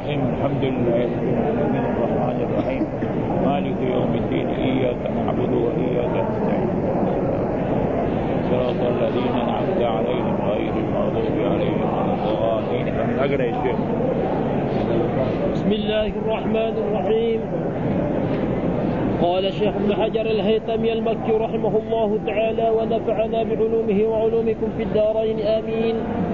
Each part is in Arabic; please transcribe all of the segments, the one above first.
الرحيم الحمد لله رب العالمين الرحمن الرحيم مالك يوم الدين إياك نعبد وإياك نستعين صراط الذين أنعمت عليهم غير المغضوب عليهم ولا الضالين. أقرأ يا شيخ. بسم الله الرحمن الرحيم. قال الشيخ ابن حجر الهيثمي المكي رحمه الله تعالى ونفعنا بعلومه وعلومكم في الدارين آمين.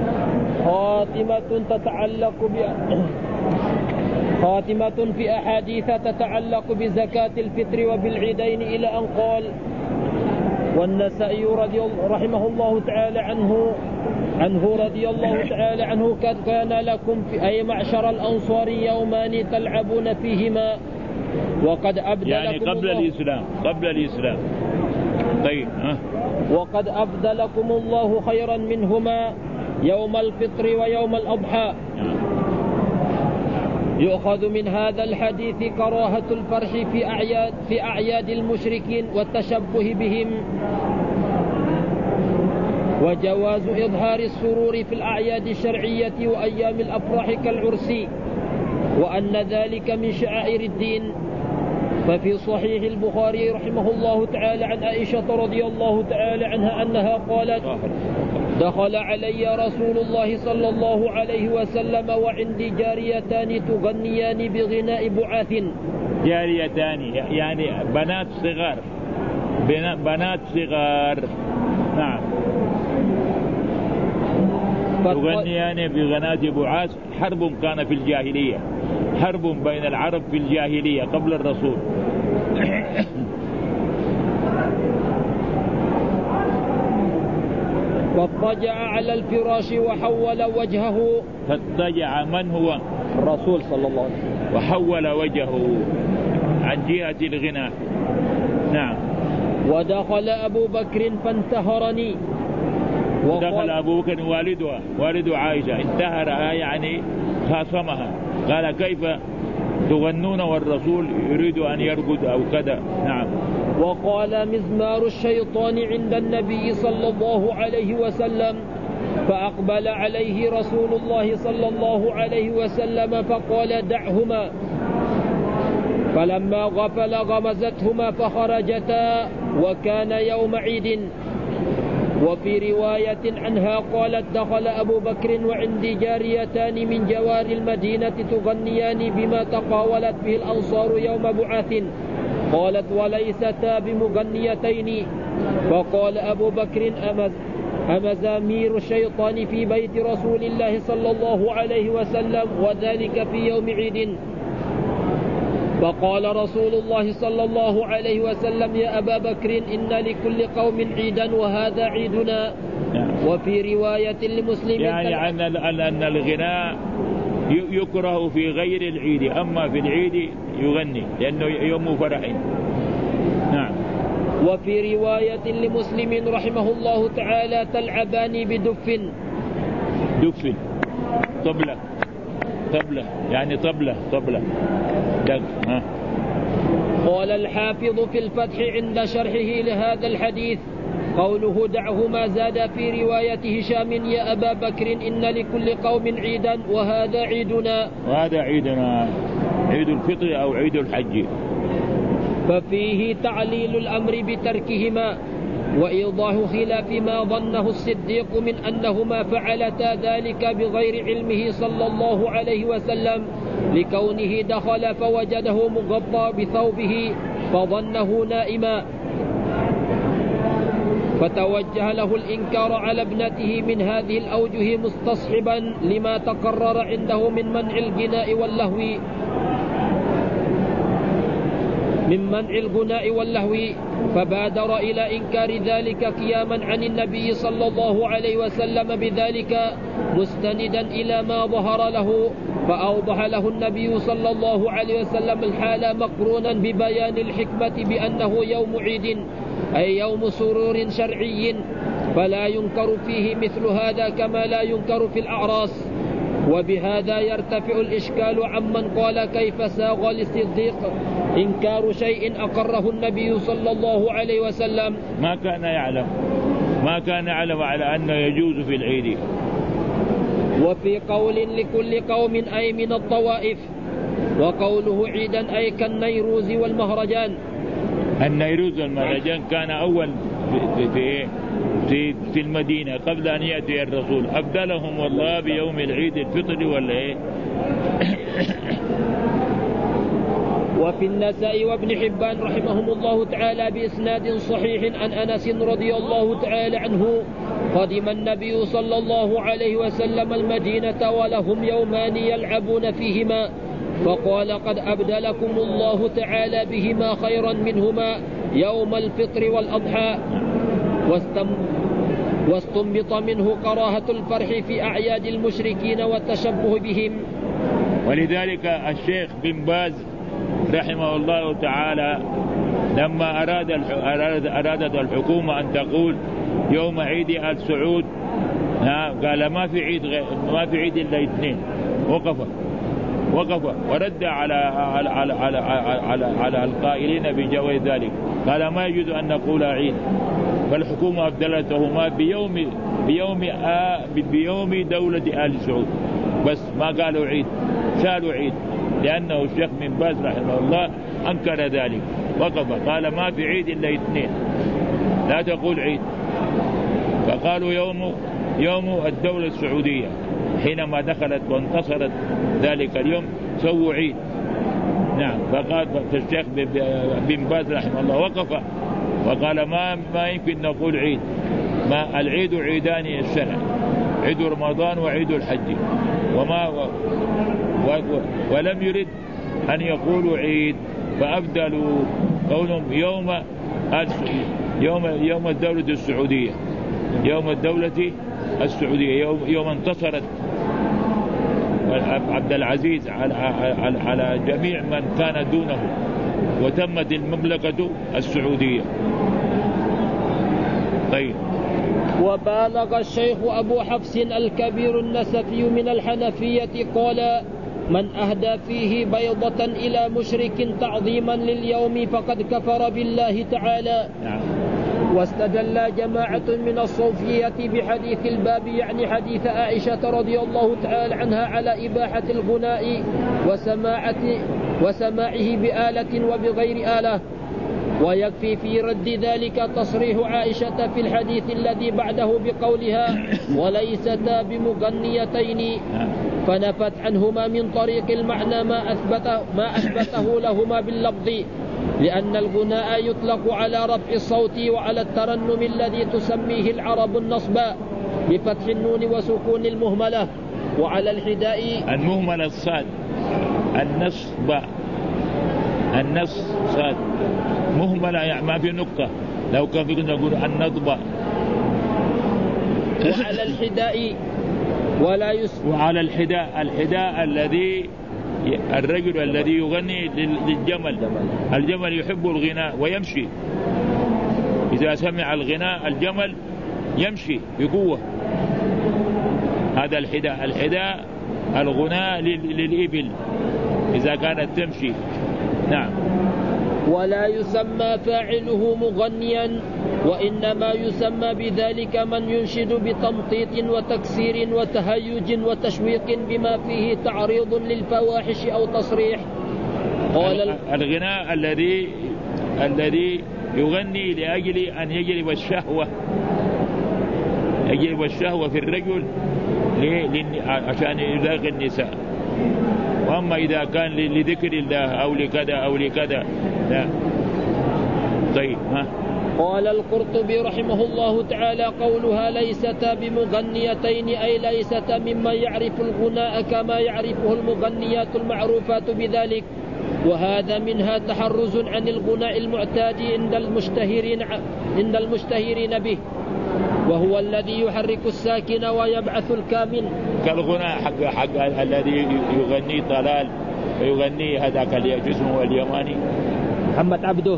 خاتمة في أحاديث تتعلق بزكاة الفطر وبالعيدين إلى أن قال: والنسائي رحمه الله تعالى عنه رضي الله تعالى عنه كان لكم في أي معشر الأنصار يومان تلعبون فيهما وقد أبدى يعني لكم قبل الإسلام. طيب وقد أبدى لكم الله خيرا منهما يوم الفطر ويوم الأضحى. يؤخذ من هذا الحديث كراهة الفرح في أعياد المشركين والتشبه بهم، وجواز إظهار السرور في الأعياد الشرعية وأيام الأفراح كالعرس، وأن ذلك من شعائر الدين. ففي صحيح البخاري رحمه الله تعالى عن عائشة رضي الله تعالى عنها أنها قالت: دخل علي رسول الله صلى الله عليه وسلم وعندي جاريتان تغنيان بغناء بعاث. جاريتان يعني بنات صغار نعم، تغنيان بغناء بعاث. حرب كان في الجاهلية، حرب بين العرب في الجاهلية قبل الرسول. فاضطجع على الفراش وحول وجهه. فاضطجع من هو؟ الرسول صلى الله عليه وسلم. وحول وجهه عن جهة الغناء. نعم. ودخل أبو بكر فانتهرني. ودخل أبو بكر والد عائشة انتهرها يعني خاصمها، قال: كيف تغنون والرسول يريد أن يرقد أو كذا. نعم. وقال: مزمار الشيطان عند النبي صلى الله عليه وسلم. فأقبل عليه رسول الله صلى الله عليه وسلم فقال: دعهما. فلما غفل غمزتهما فخرجتا وكان يوم عيد. وفي رواية عنها قالت: دخل أبو بكر وعندي جاريتان من جوار المدينة تغنيان بما تقاولت به الأنصار يوم بعاث. قالت: وليستا بمغنيتين. فقال أبو بكر: أمزامير الشيطان في بيت رسول الله صلى الله عليه وسلم وذلك في يوم عيد. فقال رسول الله صلى الله عليه وسلم: يا أبا بكر إن لكل قوم عيدا وهذا عيدنا. وفي رواية لمسلم يعني أن الغناء يكره في غير العيد، أما في العيد يغني لأنه يوم فرح. نعم. وفي رواية لمسلم رحمه الله تعالى: تلعبان بدف. دف طبلة يعني طبلة دق. قال الحافظ في الفتح عند شرحه لهذا الحديث: قوله دعهما زاد في رواية هشام: يا أبا بكر إن لكل قوم عيدا وهذا عيدنا. عيد الفطر أو عيد الحج. ففيه تعليل الأمر بتركهما وإيضاح خلاف ما ظنه الصديق من أنهما فعلتا ذلك بغير علمه صلى الله عليه وسلم، لكونه دخل فوجده مغطى بثوبه فظنه نائما، فتوجه له الإنكار على ابنته من هذه الأوجه مستصحبا لما تقرر عنده من منع الغناء واللهو، فبادر إلى إنكار ذلك قياما عن النبي صلى الله عليه وسلم بذلك مستندا إلى ما ظهر له، فأوضح له النبي صلى الله عليه وسلم الحال مقرونا ببيان الحكمة بأنه يوم عيد أي يوم سرور شرعي، فلا ينكر فيه مثل هذا كما لا ينكر في الأعراس. وبهذا يرتفع الإشكال عمن قال: كيف ساغ للصديق إنكار شيء أقره النبي صلى الله عليه وسلم. ما كان يعلم على أنه يجوز في العيد. وفي قول لكل قوم أي من الطوائف. وقوله عيدا أي كالنيروز والمهرجان. النيروز والمهرجان كان أول في المدينة قبل أن يأتي الرسول، أبدلهم الله بيوم العيد الفطر ولا إيه. وفي النسائي وابن حبان رحمهم الله تعالى بإسناد صحيح عن أنس رضي الله تعالى عنه قدم النبي صلى الله عليه وسلم المدينة ولهم يومان يلعبون فيهما، فقال قد أبدلكم الله تعالى بهما خيرا منهما يوم الفطر والأضحى. واستنبط منه كراهة الفرح في أعياد المشركين والتشبه بهم. ولذلك الشيخ بن باز رحمه الله تعالى لما أرادت الحكومة أن تقول يوم عيد آل سعود قال ما في عيد إلا اثنين، وقف ورد على القائلين بجواز ذلك، قال ما يجوز أن نقول عيد، فالحكومة أبدلتهما بيوم دولة آل سعود، بس ما قالوا عيد، شالوا عيد، لأنه الشيخ بن باز رحمه الله أنكر ذلك، وقف قال ما في عيد إلا اثنين، لا تقول عيد. فقالوا يوم الدولة السعودية حينما دخلت وانتصرت ذلك اليوم سووا عيد. نعم. فقال الشيخ بن باز رحمه الله وقف وقال ما يمكن نقول عيد، ما العيد عيدان السنة، عيد رمضان وعيد الحج، ولم يرد أن يقولوا عيد، فأبدلوا قولهم يوم الدولة السعودية، يوم الدولة السعودية، يوم انتصرت عبد العزيز على جميع من كان دونه وتمت المملكة السعودية. طيب. وبالغ الشيخ أبو حفص الكبير النسفي من الحنفية قال من أهدى فيه بيضة إلى مشرك تعظيما لليوم فقد كفر بالله تعالى. واستدل جماعة من الصوفية بحديث الباب يعني حديث عائشة رضي الله تعالى عنها على إباحة الغناء وسماعه بآلة وبغير آلة. ويكفي في رد ذلك تصريح عائشة في الحديث الذي بعده بقولها وليستا بمغنيتين، فنفت عنهما من طريق المعنى ما أثبته لهما باللفظ، لأن الغناء يطلق على رفع الصوت وعلى الترنم الذي تسميه العرب النصب بفتح النون وسكون المهملة، وعلى الحداء المهملة الصاد، النص صاد مهملة يعني ما في نقطة، لو كان في نقول النضبة. وعلى الحداء وعلى الحداء الذي الرجل الذي يغني للجمل، الجمل يحب الغناء ويمشي، إذا سمع الغناء الجمل يمشي بقوة، هذا الحداء الغناء للإبل إذا كانت تمشي. نعم. ولا يسمى فاعله مغنيا، وإنما يسمى بذلك من ينشد بتمطيط وتكسير وتهيج وتشويق بما فيه تعريض للفواحش أو تصريح. قال الغناء الذي يغني لأجل أن يجلب الشهوة في الرجل عشان يلاقي النساء، وأما إذا كان لذكر الله أو لكذا لا. طيب. قال القرطبي رحمه الله تعالى قولها ليستا بمغنيتين أي ليستا ممن يعرف الغناء كما يعرفه المغنيات المعروفات بذلك، وهذا منها تحرز عن الغناء المعتاد عند المشتهرين به، وهو الذي يحرك الساكن ويبعث الكامن، كالغناء حق الذي يغني طلال ويغني هذاك الجسم اليماني محمد عبده،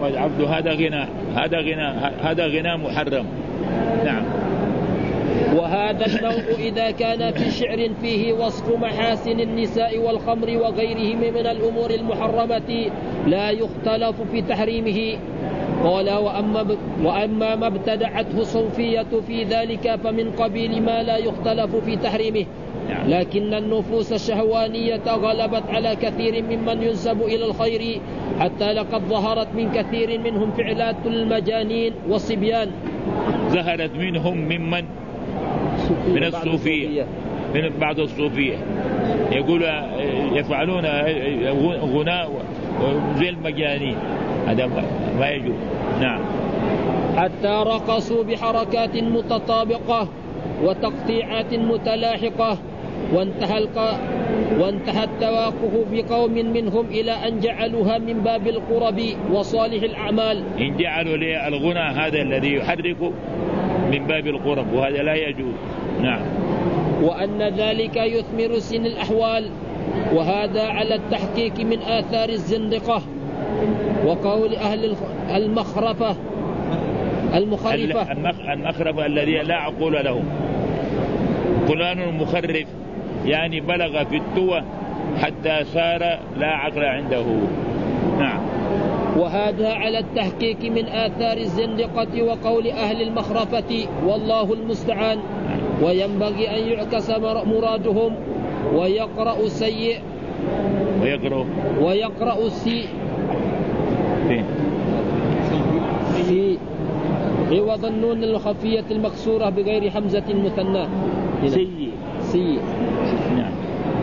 هذا غناء محرم. نعم. وهذا النوع إذا كان في شعر فيه وصف محاسن النساء والخمر وغيرهم من الأمور المحرمة لا يختلف في تحريمه. قال وأما ما ابتدعته الصوفية في ذلك فمن قبيل ما لا يختلف في تحريمه، لكن النفوس الشهوانية غلبت على كثير ممن ينسب إلى الخير، حتى لقد ظهرت من كثير منهم فعلات المجانين والصبيان. ظهرت منهم ممن من الصوفية، من بعض الصوفية يقول يفعلون غناء زي المجانين، هذا ما يجوز. نعم. حتى رقصوا بحركات متطابقة وتقطيعات متلاحقة، وانتهى التواقف بقوم منهم إلى أن جعلوها من باب القرب وصالح الأعمال. إن جعلوا الغناء هذا الذي يحرك من باب القرب، وهذا لا يجوز. نعم. وأن ذلك يثمر سن الأحوال، وهذا على التحقيق من آثار الزندقة وقول أهل المخرفة المخرفة الذي لا عقول لهم. فلان مخرف يعني بلغ في التوى حتى صار لا عقل عنده. نعم. وهذا على التحقيق من آثار الزندقة وقول أهل المخرفة، والله المستعان. وينبغي أن يعكس مرادهم ويقرأ السيء ويقرأ السيء في عوض النون الخفية المكسورة بغير حمزة مثنى سيء. نعم.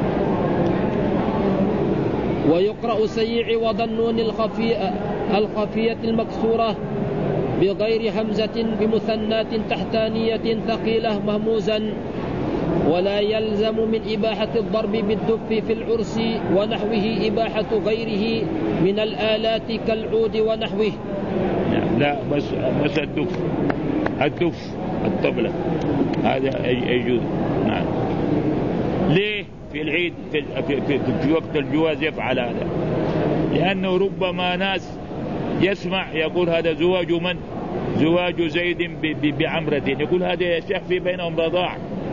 ويقرأ سيء عوض النون الخفية المكسورة بغير همزة بمثنات تحتانية ثقيلة مهموزا. ولا يلزم من إباحة الضرب بالدف في العرس ونحوه إباحة غيره من الآلات كالعود ونحوه. لا بس الدف الطبلة هذا يجوز. نعم. ليه في العيد في وقت الجواز يفعل هذا؟ لأنه ربما ناس يسمع يقول هذا زواج من؟ زواج زيد بعمرة، يقول هذا يا شيخ في بينهم رضاع.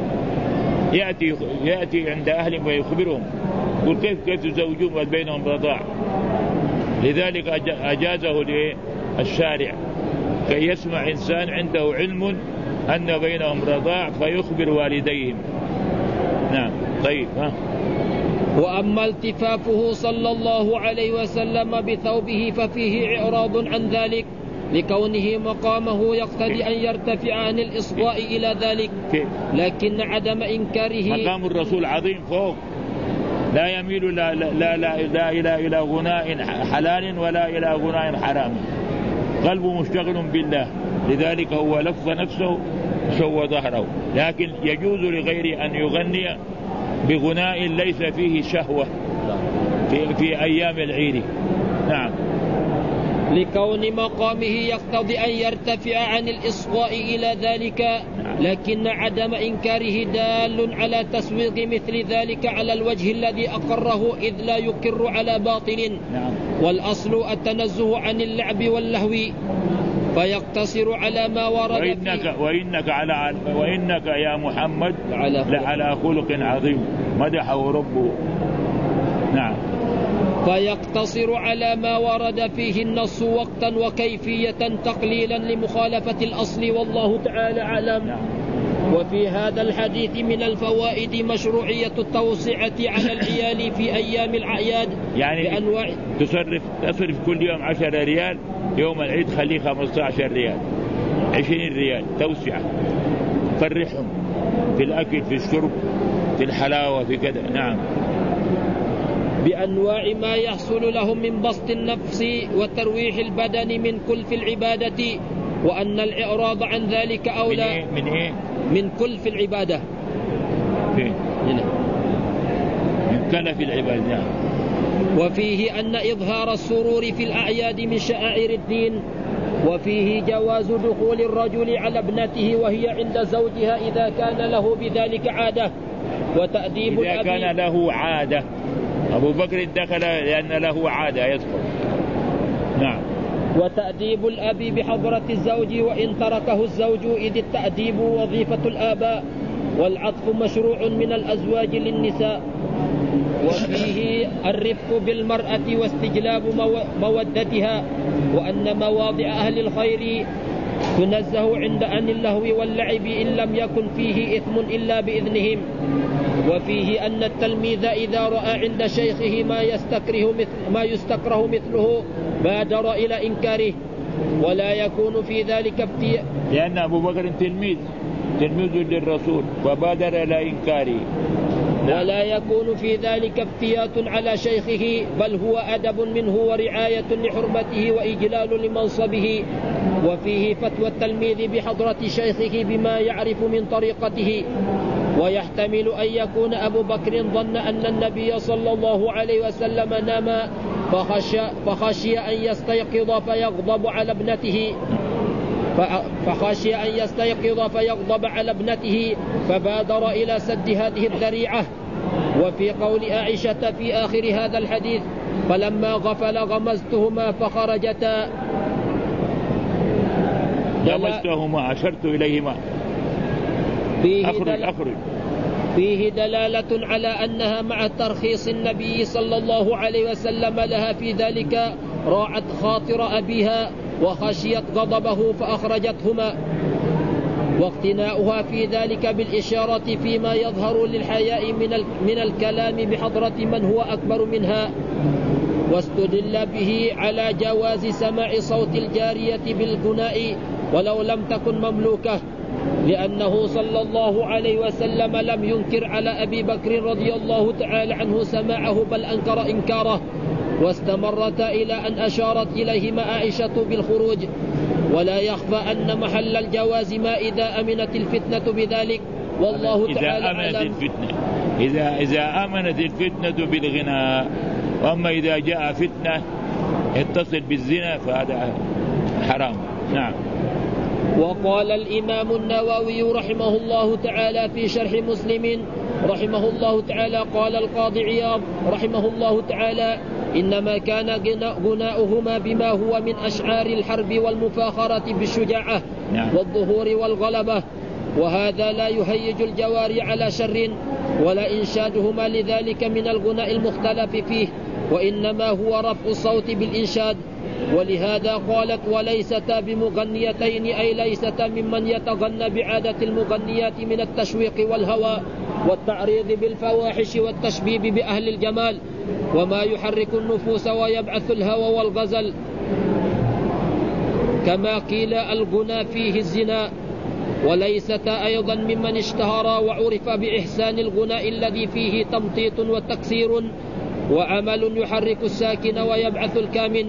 يأتي عند أهلهم ويخبرهم، يقول كيف تزوجون بينهم رضاع؟ لذلك أجازه الشارع كي يسمع إنسان عنده علم أن بينهم رضاع فيخبر والديهم. نعم. طيب. وأما التفافه صلى الله عليه وسلم بثوبه ففيه إعراض عن ذلك، لكونه مقامه يقتضي أن يرتفع عن الإصغاء إلى ذلك، لكن عدم إنكاره. مقام الرسول عظيم فوق، لا يميل لا إلى غناء حلال ولا إلى غناء حرام، قلبه مشتغل بالله، لذلك هو لف نفسه سوى ظهره. لكن يجوز لغيره أن يغني بغناء ليس فيه شهوة في أيام العيد. نعم. لكون مقامه يقتضي أن يرتفع عن الإصغاء إلى ذلك، لكن عدم إنكاره دال على تسويغ مثل ذلك على الوجه الذي أقره، إذ لا يقر على باطل. والأصل التنزه عن اللعب واللهو، فيقتصر على ما ورد وإنك يا محمد لعلى خلق عظيم مدحه ربه. نعم. فيقتصر على ما ورد فيه النص وقتا وكيفية تقليلا لمخالفة الأصل، والله تعالى أعلم. وفي هذا الحديث من الفوائد مشروعية التوسعة على العيال في أيام الأعياد، يعني بأنواع. تصرف كل يوم 10 ريال، يوم العيد خليه 15 ريال 20 ريال توسعة، فرحهم في الأكل في الشرب في الحلاوة في كذا. نعم. بأنواع ما يحصل لهم من بسط النفس وترويح البدن من كلف العبادة، وأن الإعراض عن ذلك أولى من كلف العبادة. من كلف العبادة. وفيه أن إظهار السرور في الأعياد من شعائر الدين، وفيه جواز دخول الرجل على ابنته وهي عند زوجها إذا كان له بذلك عادة، وتأديب إذا كان له عادة. أبو بكر دخل لأن له عادة يدخل. نعم. وتأديب الأب بحضرة الزوج وإن تركه الزوج، إذ التأديب وظيفة الآباء، والعطف مشروع من الأزواج للنساء. وفيه الرفق بالمرأة واستجلاب مودتها، وأن مواضع أهل الخير تنزه عند عن اللهو واللعب إن لم يكن فيه إثم إلا بإذنهم. وفيه أن التلميذ إذا رأى عند شيخه ما يستكره مثله بادر إلى إنكاره، ولا يكون في ذلك افتياء، لأن أبو بكر تلميذ للرسول وبادر إلى إنكاره. ولا يكون في ذلك افتيات على شيخه، بل هو أدب منه ورعاية لحرمته وإجلال لمنصبه. وفيه فتوى التلميذ بحضرة شيخه بما يعرف من طريقته. ويحتمل أن يكون أبو بكر ظن أن النبي صلى الله عليه وسلم نام فخشي أن يستيقظ فيغضب على ابنته فبادر إلى سد هذه الذريعة. وفي قول عائشة في آخر هذا الحديث: فلما غفل غمزتهما فخرجتا، أشرت إليهما، أخرج. فيه دلالة على أنها مع ترخيص النبي صلى الله عليه وسلم لها في ذلك راعت خاطر أبيها وخشيت غضبه فأخرجتهما، واقتناؤها في ذلك بالإشارة فيما يظهر للحياء من الكلام بحضرة من هو أكبر منها. واستدل به على جواز سماع صوت الجارية بالغناء ولو لم تكن مملوكة، لأنه صلى الله عليه وسلم لم ينكر على أبي بكر رضي الله تعالى عنه سماعه، بل أنكر إنكاره، واستمرت إلى أن أشارت إليهما عائشة بالخروج. ولا يخفى أن محل الجواز ما إذا أمنت الفتنة بذلك، والله تعالى أعلم. إذا أمنت الفتنة بالغناء، وأما إذا جاء فتنة اتصل بالزنا فهذا حرام. نعم. وقال الإمام النووي رحمه الله تعالى في شرح مسلم رحمه الله تعالى: قال القاضي عياض رحمه الله تعالى: إنما كان غناؤهما بما هو من أشعار الحرب والمفاخرة بالشجاعة والظهور والغلبة، وهذا لا يهيج الجواري على شر، ولا إنشادهما لذلك من الغناء المختلف فيه، وإنما هو رفع الصوت بالإنشاد. ولهذا قالت: وليستا بمغنيتين، أي ليستا ممن يتغنى بعادة المغنيات من التشويق والهوى والتعريض بالفواحش والتشبيب بأهل الجمال وما يحرك النفوس ويبعث الهوى والغزل، كما قيل الغنى فيه الزنا. وليستا أيضا ممن اشتهر وعرف بإحسان الغناء الذي فيه تمطيط وتكسير وعمل يحرك الساكن ويبعث الكامن.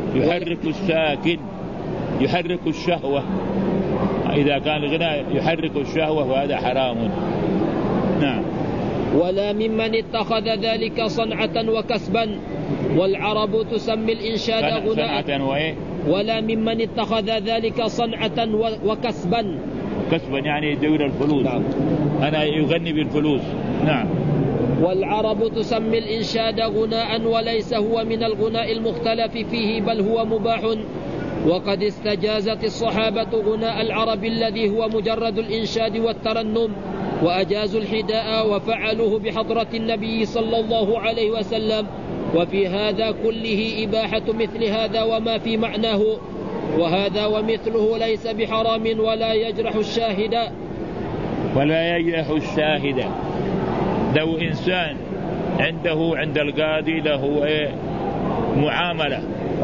يحرك الشهوة، إذا كان الغناء يحرك الشهوة وهذا حرام. نعم. ولا ممن اتخذ ذلك صنعة وكسبا، والعرب تسمي الإنشاد غناء. ولا ممن اتخذ ذلك صنعة وكسبا، كسبا يعني يدور الفلوس. نعم. أنا يغني بالفلوس. نعم. والعرب تسمي الإنشاد غناء، وليس هو من الغناء المختلف فيه، بل هو مباح. وقد استجازت الصحابة غناء العرب الذي هو مجرد الإنشاد والترنم، وأجازوا الحداء وفعلوه بحضرة النبي صلى الله عليه وسلم. وفي هذا كله إباحة مثل هذا وما في معناه، وهذا ومثله ليس بحرام ولا يجرح الشاهد. لو إنسان عند القاضي له معاملة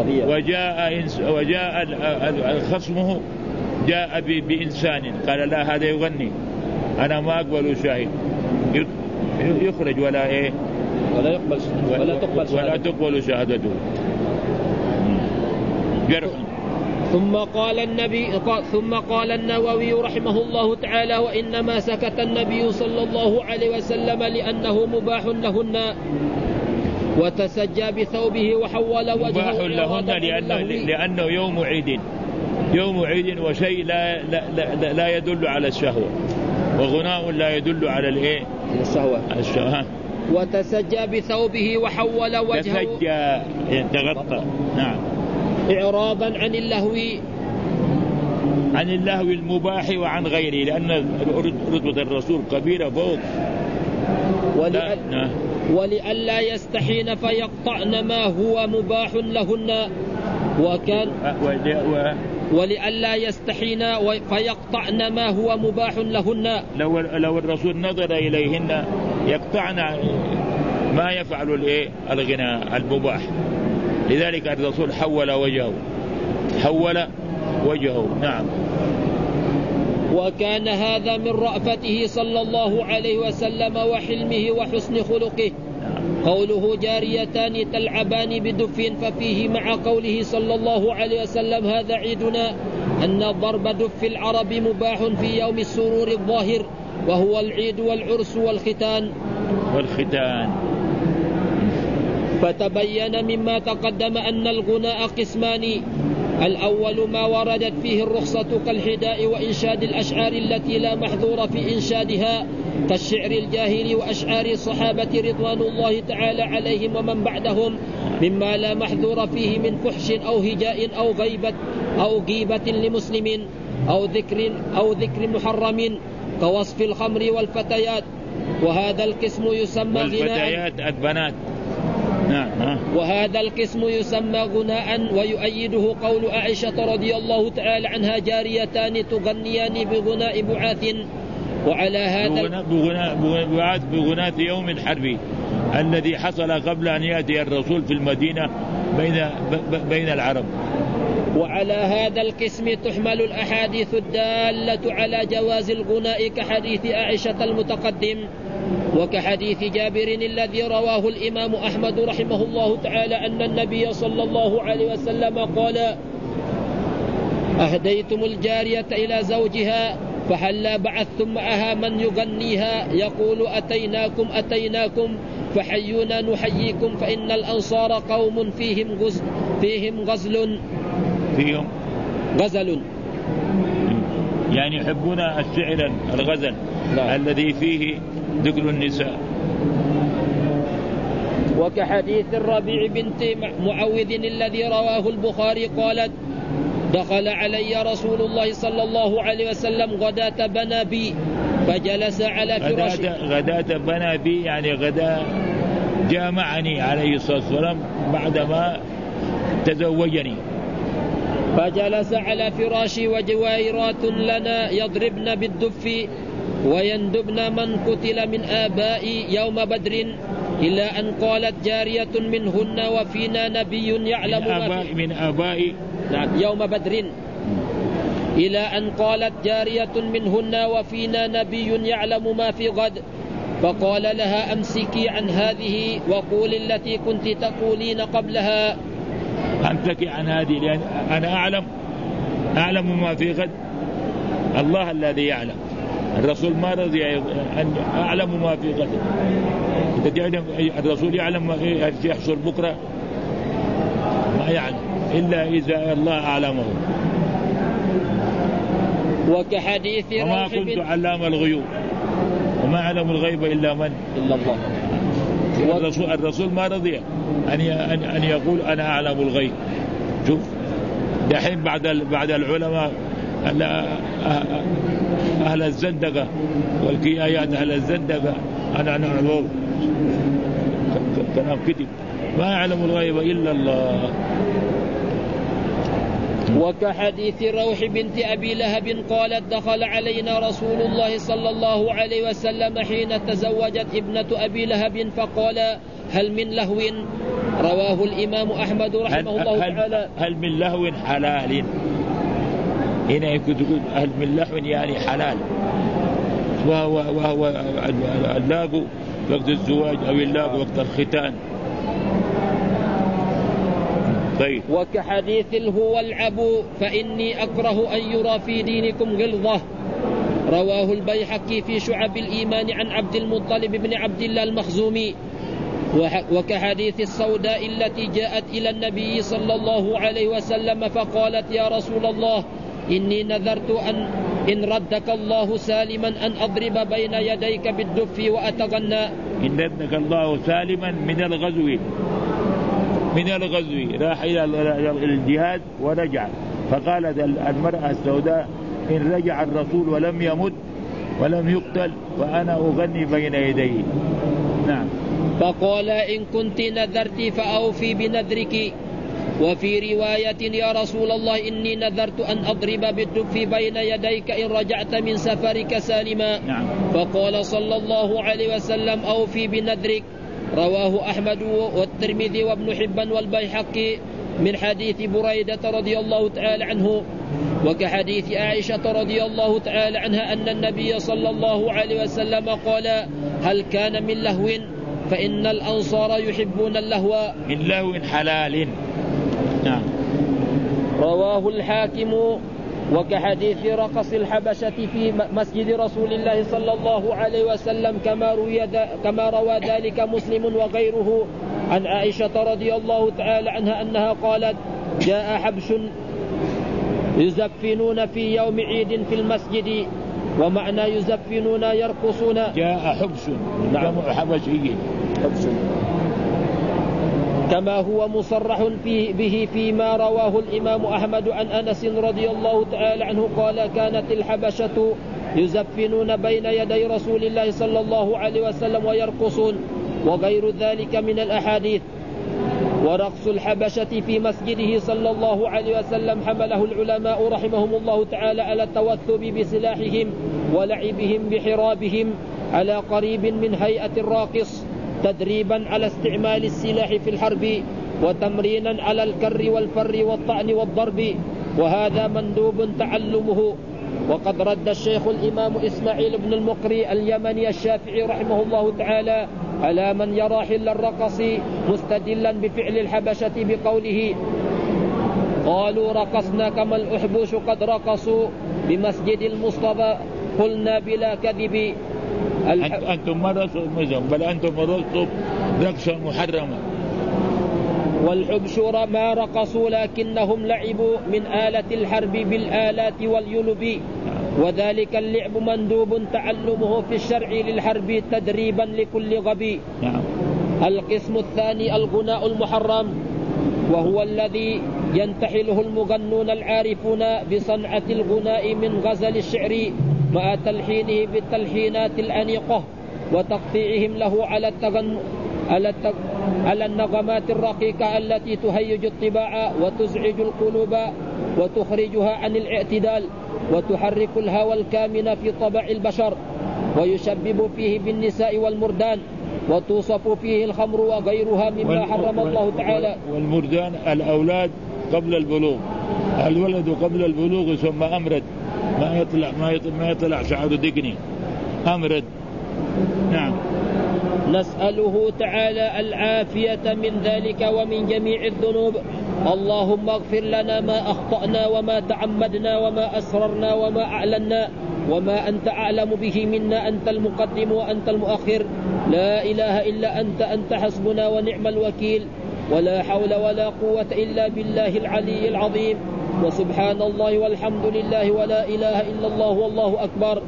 وجاء خصمه جاء بإنسان قال: لا، هذا يغني، أنا ما أقبل شاهد، يخرج ولا تقبل شهادته. جرح. ثم قال النووي رحمه الله تعالى: وإنما سكت النبي صلى الله عليه وسلم لأنه مباح لهن، وتسجى بثوبه وحول وجهه مباح لهن لأنه يوم عيد وشيء لا يدل على الشهوة، وغناء لا يدل على الشهوة. وتسجى بثوبه وحول وجهه، تسجى تغطى. نعم. إعراضا عن اللهو المباح وعن غيره، لأن رتبة الرسول كبيرة فوق. ولئلا يستحين فيقطعن ما هو مباح لهن، ولئلا يستحين فيقطعن ما هو مباح لهن. لو الرسول نظر إليهن يقطعن ما يفعل الغناء المباح. لذلك الرسول حول وجهه. نعم. وكان هذا من رأفته صلى الله عليه وسلم وحلمه وحسن خلقه. قوله جاريتان تلعبان بدف ففيه مع قوله صلى الله عليه وسلم هذا عيدنا أن ضرب دف العرب مباح في يوم السرور الظاهر وهو العيد والعرس والختان. فتبين مما تقدم أن الغناء قسمان: الأول ما وردت فيه الرخصة كالحداء وإنشاد الأشعار التي لا محظور في إنشادها كالشعر الجاهلي وأشعار الصحابة رضوان الله تعالى عليهم ومن بعدهم مما لا محظور فيه من فحش أو هجاء أو غيبة لمسلم أو ذكر محرم كوصف الخمر والفتيات. وهذا القسم يسمى غناء البنات. وهذا القسم يسمى غناء. ويؤيده قول عائشة رضي الله تعالى عنها جاريتان تغنيان بغناء بعاث. وعلى هذا بغناء يوم الحرب الذي حصل قبل أن يأتي الرسول في المدينة بين العرب. وعلى هذا القسم تحمل الأحاديث الدالة على جواز الغناء كحديث عائشة المتقدم وكحديث جابر الذي رواه الإمام أحمد رحمه الله تعالى أن النبي صلى الله عليه وسلم قال: أهديتم الجارية إلى زوجها فهلا بعثتم معها من يغنيها يقول أتيناكم فحيونا نحييكم فإن الأنصار قوم فيهم غزل يعني يحبون الشعر الغزل الذي فيه ذكر النساء. وكحديث الربيع بنت معوذ الذي رواه البخاري قالت: دخل علي رسول الله صلى الله عليه وسلم غداة بنى بي فجلس على فراشي. غداة بنى بي يعني غدا جامعني عليه الصلاة والسلام بعدما تزوجني. فجلس على فراشي وجوائرات لنا يضربن بالدف ويندبن من قتل من آبائي يوم بدر إلى أن قالت جارية منهن وفينا نبي يعلم من آبائي يوم بدر إلى أن قالت جارية منهن وفينا نبي يعلم ما في غد. فقال لها: أمسكي عن هذه وقولي التي كنت تقولين قبلها. أمسكي عن هذه لأن أنا أعلم ما في غد. الله الذي يعلم. الرسول ما رضي أن أعلم ما في غد. الرسول يعلم ما يحصل بكرة ما يعلم إلا إذا الله أعلمه. وكحديث وما كنت علام الغيوب وما أعلم الغيب إلا الله. الرسول ما رضي أن يقول أنا أعلم الغيب. شوف دحين بعد العلماء أهل الزندقة والكيايات أهل الزندقة أنا أعلم كلام كتب ما يعلم الغيب إلا الله. وكحديث روح بنت أبي لهب قالت: دخل علينا رسول الله صلى الله عليه وسلم حين تزوجت ابنة أبي لهب فقال: هل من لهو؟ رواه الإمام أحمد رحمه الله تعالى. هل من لهو حلال؟ هنا يقول هل من لهو يعني حلال، وهو اللاغو وقت الزواج أو اللاغو وقت الختان. طيب. وكحديث الهو والعبو فإني أكره أن يرى في دينكم غلظة. رواه البيهقي في شعب الإيمان عن عبد المطلب بن عبد الله المخزومي. وكحديث السوداء التي جاءت إلى النبي صلى الله عليه وسلم فقالت: يا رسول الله إني نذرت إن ردك الله سالما أن أضرب بين يديك بالدف وأتغنى. إن ردك الله سالما من الغزو راح إلى الجهاد ورجع، فقالت المرأة السوداء: إن رجع الرسول ولم يمت ولم يقتل وأنا أغني بين يديه. نعم. فقال: إن كنت نذرت فأوفي بنذرك. وفي رواية يا رسول الله إني نذرت أن أضرب بالدف بين يديك إن رجعت من سفرك سالما. فقال صلى الله عليه وسلم أوفي بنذرك. رواه أحمد والترمذي وابن حبان والبيهقي من حديث بريدة رضي الله تعالى عنه. وكحديث عائشة رضي الله تعالى عنها أن النبي صلى الله عليه وسلم قال هل كان من لهو فإن الأنصار يحبون اللهو. من لهو حلال. نعم. رواه الحاكم. وكحديث رقص الحبشة في مسجد رسول الله صلى الله عليه وسلم كما روى ذلك مسلم وغيره عن عائشة رضي الله تعالى عنها أنها قالت جاء حبش يزفنون في يوم عيد في المسجد. ومعنى يزفنون يرقصون. جاء حبش جمع حبشي حبش كما هو مصرح به فيما رواه الإمام أحمد عن أنس رضي الله تعالى عنه قال كانت الحبشة يزفنون بين يدي رسول الله صلى الله عليه وسلم ويرقصون وغير ذلك من الأحاديث. ورقص الحبشة في مسجده صلى الله عليه وسلم حمله العلماء رحمهم الله تعالى على التوثب بسلاحهم ولعبهم بحرابهم على قريب من هيئة الراقص تدريبا على استعمال السلاح في الحرب وتمرينا على الكر والفر والطعن والضرب. وهذا مندوب تعلمه. وقد رد الشيخ الإمام إسماعيل بن المقري اليمني الشافعي رحمه الله تعالى على من يرى حل الرقص مستدلا بفعل الحبشة بقوله قالوا رقصنا كما الأحبوش قد رقصوا بمسجد المصطفى قلنا بلا كذب. أنتم مرسوا بل أنتم مرسوا رقصا محرما. والحبش ما رقصوا لكنهم لعبوا من آلة الحرب بالآلات واليلب. وذلك اللعب مندوب تعلمه في الشرع للحرب تدريبا لكل غبي. القسم الثاني الغناء المحرم وهو الذي ينتحله المغنون العارفون بصنعة الغناء من غزل الشعر مع تلحينه بالتلحينات الأنيقة وتقطيعهم له على النغمات الرقيقة التي تهيج الطباع وتزعج القلوب وتخرجها عن الاعتدال وتحرك الهوى الكامن في طبع البشر ويشبب فيه بالنساء والمردان وتوصف فيه الخمر وغيرها مما حرم الله تعالى. والمردان الأولاد قبل البلوغ. الولد قبل البلوغ ثم أمرد ما يطلع شعر دقني أمرد. نعم. نسأله تعالى العافية من ذلك ومن جميع الذنوب. اللهم اغفر لنا ما أخطأنا وما تعمدنا وما أسررنا وما أعلنا وما أنت أعلم به منا أنت المقدم وأنت المؤخر لا إله إلا أنت حسبنا ونعم الوكيل ولا حول ولا قوة إلا بالله العلي العظيم وسبحان الله والحمد لله ولا إله إلا الله والله أكبر.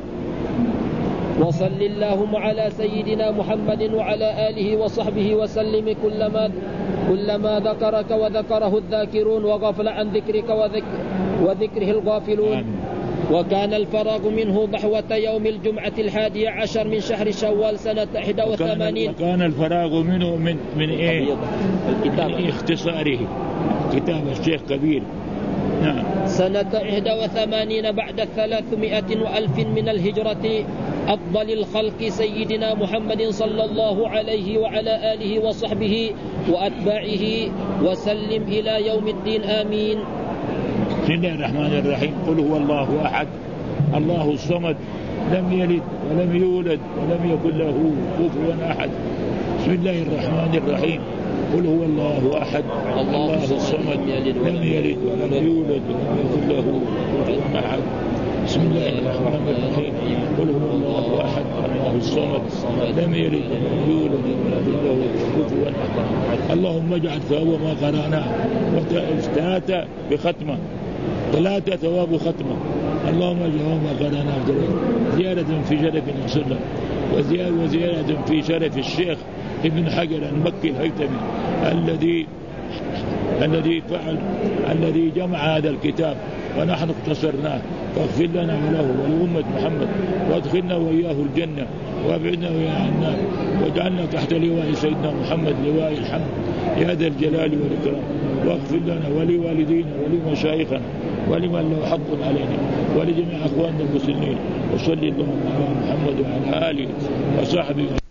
وصل اللهم على سيدنا محمد وعلى آله وصحبه وسلم كلما ذكرك وذكره الذاكرون وغفل عن ذكرك وذكره الغافلون. وكان الفراغ منه ضحوة يوم الجمعة 11 من شهر شوال سنة 81. وكان الفراغ منه من إيه؟ من اختصاره كتاب الشيخ كبير. نعم. سنة 81 بعد 300 وألف من الهجرة أفضل الخلق سيدنا محمد صلى الله عليه وعلى آله وصحبه وأتباعه وسلم إلى يوم الدين آمين. بسم الله الرحمن الرحيم. قل هو الله أحد الله الصمد لم يلد ولم يولد ولم يكن له كفوا أحد. بسم الله الرحمن الرحيم. قل هو الله أحد الله الصمد لم يلد ولم يولد ولم يكن له كفوا أحد. بسم الله الرحمن الرحيم. قل هو الله أحد الله الصمد لم يلد ولم يولد ولم يكن له كفوا أحد. اللهم اجعل ثواب ما قرأناه وتأتى بختمة 3 ثواب ختمة. اللهم اجعل ما قرأناه زيادة في شرف نصر وزيادة في شرف الشيخ ابن حجر المكي الهيثمي الذي جمع هذا الكتاب ونحن اختصرناه، فاغفر لنا وله ولأمة محمد، وادخلنا وإياه الجنة، وابعدنا وإياه عن النار، واجعلنا تحت لواء سيدنا محمد لواء الحمد يا ذا الجلال والإكرام. واغفر لنا ولوالدينا ولمشايخنا ولمن له حق علينا ولجميع أخواننا المسلمين. وصلي اللهم على محمد وعلى آله وصحبه.